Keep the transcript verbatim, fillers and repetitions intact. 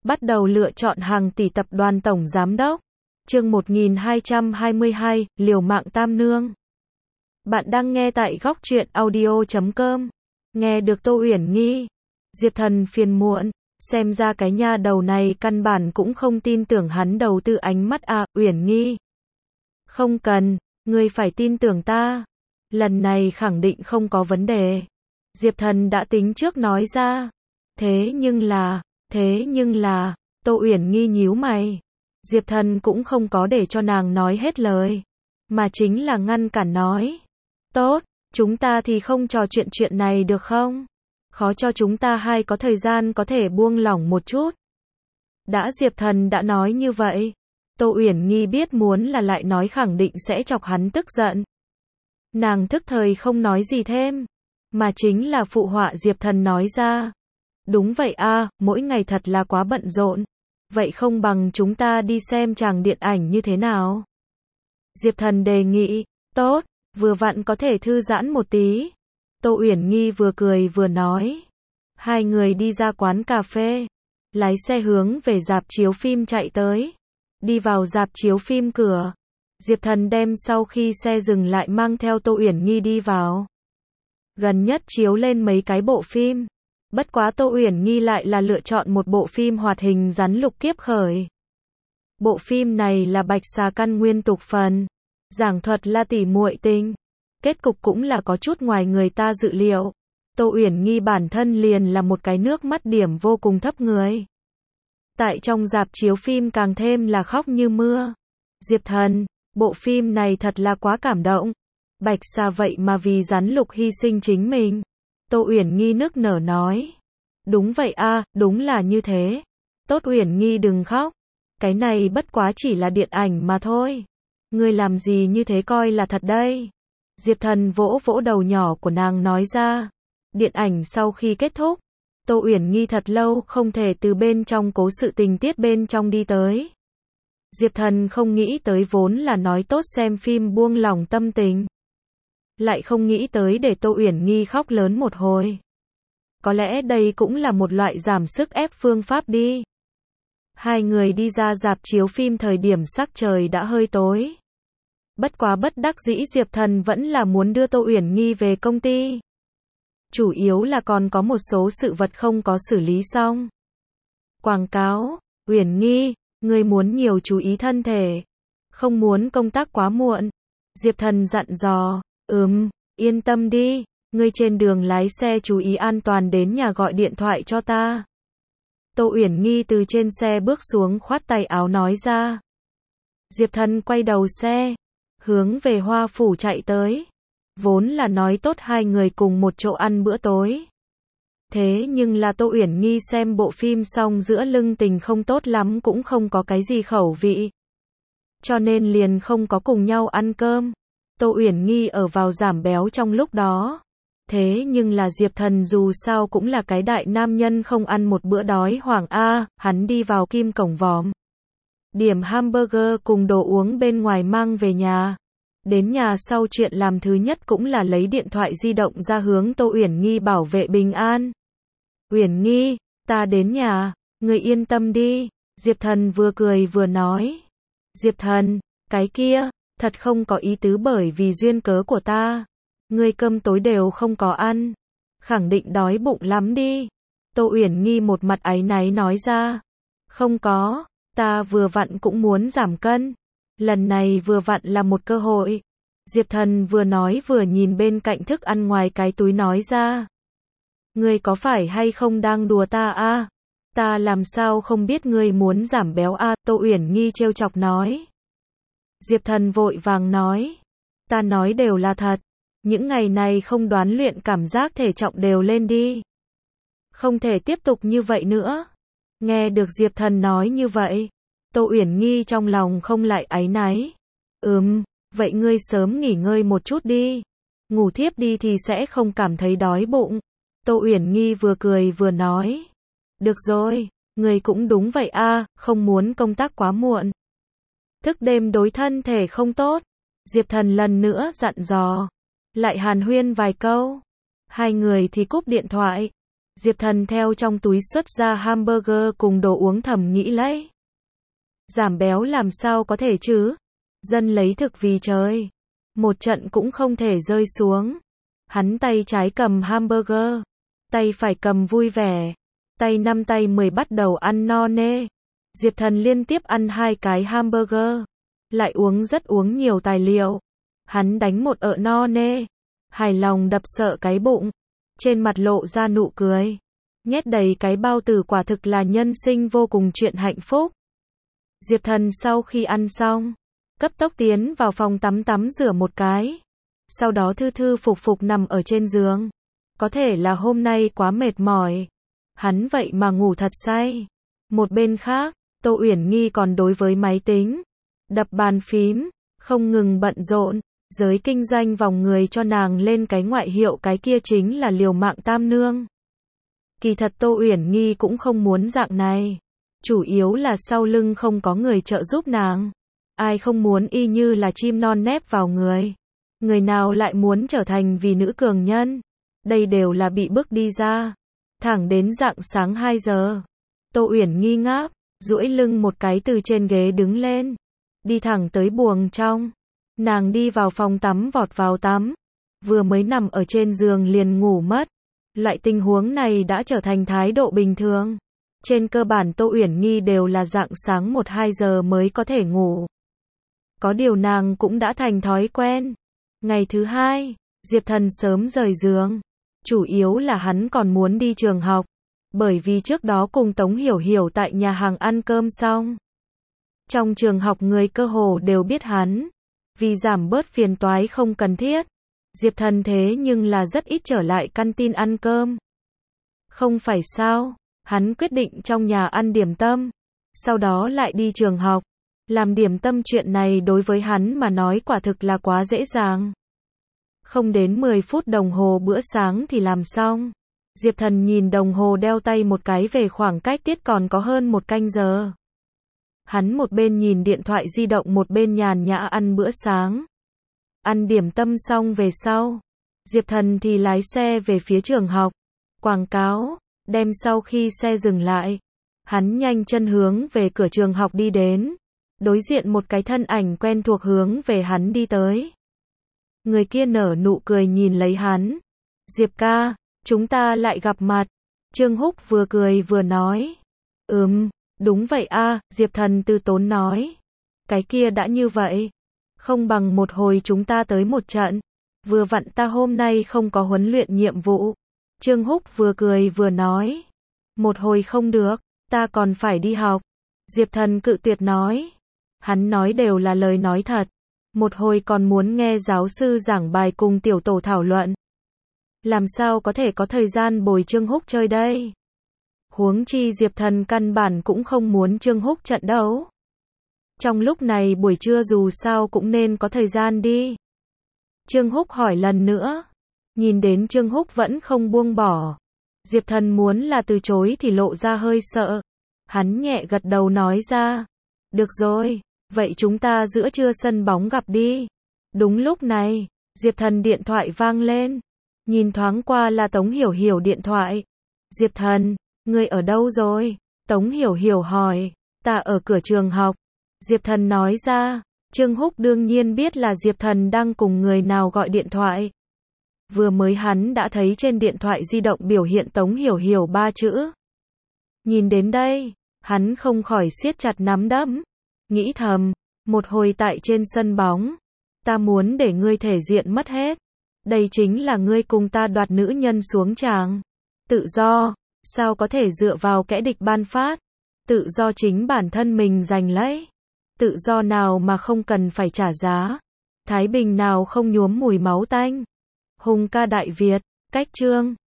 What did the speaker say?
Bắt đầu lựa chọn hàng tỷ tập đoàn tổng giám đốc. Chương một nghìn hai trăm hai mươi hai, liều mạng tam nương. Bạn đang nghe tại góc truyện audio chấm com. Nghe được Tô Uyển Nhi. Diệp Thần phiền muộn, xem ra cái nha đầu này căn bản cũng không tin tưởng hắn đầu tư ánh mắt à, Uyển Nhi. Không cần, ngươi phải tin tưởng ta. Lần này khẳng định không có vấn đề. Diệp Thần đã tính trước nói ra. Thế nhưng là, thế nhưng là, Tô Uyển Nhi nhíu mày. Diệp Thần cũng không có để cho nàng nói hết lời, mà chính là ngăn cản nói. Tốt, chúng ta thì không trò chuyện chuyện này được không? Khó cho chúng ta hai có thời gian có thể buông lỏng một chút. Đã Diệp Thần đã nói như vậy, Tô Uyển Nhi biết muốn là lại nói khẳng định sẽ chọc hắn tức giận. Nàng thức thời không nói gì thêm, mà chính là phụ họa Diệp Thần nói ra. Đúng vậy a, mỗi ngày thật là quá bận rộn. Vậy không bằng chúng ta đi xem tràng điện ảnh như thế nào? Diệp Thần đề nghị. Tốt, vừa vặn có thể thư giãn một tí. Tô Uyển Nhi vừa cười vừa nói. Hai người đi ra quán cà phê, lái xe hướng về rạp chiếu phim chạy tới. Đi vào rạp chiếu phim cửa, Diệp Thần đem sau khi xe dừng lại mang theo Tô Uyển Nhi đi vào. Gần nhất chiếu lên mấy cái bộ phim. Bất quá Tô Uyển Nhi lại là lựa chọn một bộ phim hoạt hình rắn lục kiếp khởi. Bộ phim này là Bạch Xà căn nguyên tục phần, giảng thuật là tỷ muội tình. Kết cục cũng là có chút ngoài người ta dự liệu. Tô Uyển Nhi bản thân liền là một cái nước mắt điểm vô cùng thấp người. Tại trong rạp chiếu phim càng thêm là khóc như mưa. Diệp Thần, bộ phim này thật là quá cảm động. Bạch Xà vậy mà vì rắn lục hy sinh chính mình. Tô Uyển Nhi nức nở nói. Đúng vậy a, đúng là như thế. Tốt Uyển Nhi đừng khóc. Cái này bất quá chỉ là điện ảnh mà thôi. Ngươi làm gì như thế coi là thật đây? Diệp Thần vỗ vỗ đầu nhỏ của nàng nói ra. Điện ảnh sau khi kết thúc, Tô Uyển Nhi thật lâu không thể từ bên trong cố sự tình tiết bên trong đi tới. Diệp Thần không nghĩ tới vốn là nói tốt xem phim buông lỏng tâm tình, lại không nghĩ tới để Tô Uyển Nhi khóc lớn một hồi. Có lẽ đây cũng là một loại giảm sức ép phương pháp đi. Hai người đi ra rạp chiếu phim thời điểm sắc trời đã hơi tối. Bất quá bất đắc dĩ Diệp Thần vẫn là muốn đưa Tô Uyển Nhi về công ty. Chủ yếu là còn có một số sự vật không có xử lý xong. Quảng cáo, Uyển Nhi, ngươi muốn nhiều chú ý thân thể, không muốn công tác quá muộn. Diệp Thần dặn dò. Ừm, yên tâm đi, ngươi trên đường lái xe chú ý an toàn đến nhà gọi điện thoại cho ta. Tô Uyển Nhi từ trên xe bước xuống khoát tay áo nói ra. Diệp Thần quay đầu xe, hướng về Hoa Phủ chạy tới. Vốn là nói tốt hai người cùng một chỗ ăn bữa tối. Thế nhưng là Tô Uyển Nhi xem bộ phim xong giữa lưng tình không tốt lắm cũng không có cái gì khẩu vị. Cho nên liền không có cùng nhau ăn cơm. Tô Uyển Nhi ở vào giảm béo trong lúc đó. Thế nhưng là Diệp Thần dù sao cũng là cái đại nam nhân không ăn một bữa đói hoảng a, hắn đi vào Kim Cổng Vòm. Điểm hamburger cùng đồ uống bên ngoài mang về nhà. Đến nhà sau chuyện làm thứ nhất cũng là lấy điện thoại di động ra hướng Tô Uyển Nhi bảo vệ bình an. Uyển Nhi, ta đến nhà, ngươi yên tâm đi. Diệp Thần vừa cười vừa nói. Diệp Thần, cái kia, thật không có ý tứ bởi vì duyên cớ của ta. Ngươi cơm tối đều không có ăn. Khẳng định đói bụng lắm đi. Tô Uyển Nhi một mặt áy náy nói ra. Không có, ta vừa vặn cũng muốn giảm cân. Lần này vừa vặn là một cơ hội. Diệp Thần vừa nói vừa nhìn bên cạnh thức ăn ngoài cái túi nói ra. Ngươi có phải hay không đang đùa ta a? À? Ta làm sao không biết ngươi muốn giảm béo a? À? Tô Uyển Nhi trêu chọc nói. Diệp Thần vội vàng nói. Ta nói đều là thật. Những ngày này không đoán luyện cảm giác thể trọng đều lên đi. Không thể tiếp tục như vậy nữa. Nghe được Diệp Thần nói như vậy, Tô Uyển Nhi trong lòng không lại áy náy. Ừm, vậy ngươi sớm nghỉ ngơi một chút đi. Ngủ thiếp đi thì sẽ không cảm thấy đói bụng. Tô Uyển Nhi vừa cười vừa nói. Được rồi, ngươi cũng đúng vậy a, à, không muốn công tác quá muộn. Thức đêm đối thân thể không tốt. Diệp Thần lần nữa dặn dò. Lại hàn huyên vài câu. Hai người thì cúp điện thoại. Diệp Thần theo trong túi xuất ra hamburger cùng đồ uống thầm nghĩ lấy. Giảm béo làm sao có thể chứ? Dân lấy thực vì trời. Một trận cũng không thể rơi xuống. Hắn tay trái cầm hamburger, tay phải cầm vui vẻ, tay năm tay mười bắt đầu ăn no nê. Diệp Thần liên tiếp ăn hai cái hamburger, lại uống rất uống nhiều tài liệu. Hắn đánh một ợ no nê, hài lòng đập sợ cái bụng, trên mặt lộ ra nụ cười. Nhét đầy cái bao tử quả thực là nhân sinh vô cùng chuyện hạnh phúc. Diệp Thần sau khi ăn xong, cấp tốc tiến vào phòng tắm tắm rửa một cái. Sau đó thư thư phục phục nằm ở trên giường. Có thể là hôm nay quá mệt mỏi. Hắn vậy mà ngủ thật say. Một bên khác, Tô Uyển Nghi còn đối với máy tính, đập bàn phím, không ngừng bận rộn. Giới kinh doanh vòng người cho nàng lên cái ngoại hiệu cái kia chính là liều mạng tam nương. Kỳ thật Tô Uyển Nghi cũng không muốn dạng này. Chủ yếu là sau lưng không có người trợ giúp nàng. Ai không muốn y như là chim non nép vào người. Người nào lại muốn trở thành vì nữ cường nhân. Đây đều là bị bức đi ra. Thẳng đến rạng sáng hai giờ. Tô Uyển Nghi ngáp, duỗi lưng một cái từ trên ghế đứng lên. Đi thẳng tới buồng trong. Nàng đi vào phòng tắm vọt vào tắm. Vừa mới nằm ở trên giường liền ngủ mất. Loại tình huống này đã trở thành thái độ bình thường. Trên cơ bản Tô Uyển Nghi đều là rạng sáng một hai giờ mới có thể ngủ. Có điều nàng cũng đã thành thói quen. Ngày thứ hai, Diệp Thần sớm rời giường. Chủ yếu là hắn còn muốn đi trường học. Bởi vì trước đó cùng Tống Hiểu Hiểu tại nhà hàng ăn cơm xong. Trong trường học người cơ hồ đều biết hắn. Vì giảm bớt phiền toái không cần thiết. Diệp Thần thế nhưng là rất ít trở lại căn tin ăn cơm. Không phải sao, hắn quyết định trong nhà ăn điểm tâm. Sau đó lại đi trường học. Làm điểm tâm chuyện này đối với hắn mà nói quả thực là quá dễ dàng. Không đến mười phút đồng hồ bữa sáng thì làm xong. Diệp Thần nhìn đồng hồ đeo tay một cái về khoảng cách tiết còn có hơn một canh giờ. Hắn một bên nhìn điện thoại di động một bên nhàn nhã ăn bữa sáng. Ăn điểm tâm xong về sau. Diệp Thần thì lái xe về phía trường học. Quảng cáo, đem sau khi xe dừng lại. Hắn nhanh chân hướng về cửa trường học đi đến. Đối diện một cái thân ảnh quen thuộc hướng về hắn đi tới. Người kia nở nụ cười nhìn lấy hắn. Diệp ca, chúng ta lại gặp mặt. Trương Húc vừa cười vừa nói. Ừm, đúng vậy a, Diệp Thần từ tốn nói. Cái kia đã như vậy. Không bằng một hồi chúng ta tới một trận. Vừa vặn ta hôm nay không có huấn luyện nhiệm vụ. Trương Húc vừa cười vừa nói. Một hồi không được, ta còn phải đi học. Diệp Thần cự tuyệt nói. Hắn nói đều là lời nói thật. Một hồi còn muốn nghe giáo sư giảng bài cùng tiểu tổ thảo luận. Làm sao có thể có thời gian bồi Trương Húc chơi đây? Huống chi Diệp Thần căn bản cũng không muốn Trương Húc trận đấu. Trong lúc này buổi trưa dù sao cũng nên có thời gian đi. Trương Húc hỏi lần nữa. Nhìn đến Trương Húc vẫn không buông bỏ. Diệp Thần muốn là từ chối thì lộ ra hơi sợ. Hắn nhẹ gật đầu nói ra. Được rồi, vậy chúng ta giữa trưa sân bóng gặp đi. Đúng lúc này, Diệp Thần điện thoại vang lên. Nhìn thoáng qua là Tống Hiểu Hiểu điện thoại. Diệp Thần, ngươi ở đâu rồi? Tống Hiểu Hiểu hỏi. Ta ở cửa trường học. Diệp Thần nói ra. Trương Húc đương nhiên biết là Diệp Thần đang cùng người nào gọi điện thoại. Vừa mới hắn đã thấy trên điện thoại di động biểu hiện Tống Hiểu Hiểu ba chữ. Nhìn đến đây, hắn không khỏi siết chặt nắm đấm. Nghĩ thầm, một hồi tại trên sân bóng, ta muốn để ngươi thể diện mất hết. Đây chính là ngươi cùng ta đoạt nữ nhân xuống tràng. Tự do, sao có thể dựa vào kẻ địch ban phát. Tự do chính bản thân mình giành lấy. Tự do nào mà không cần phải trả giá. Thái bình nào không nhuốm mùi máu tanh. Hùng ca Đại Việt, cách chương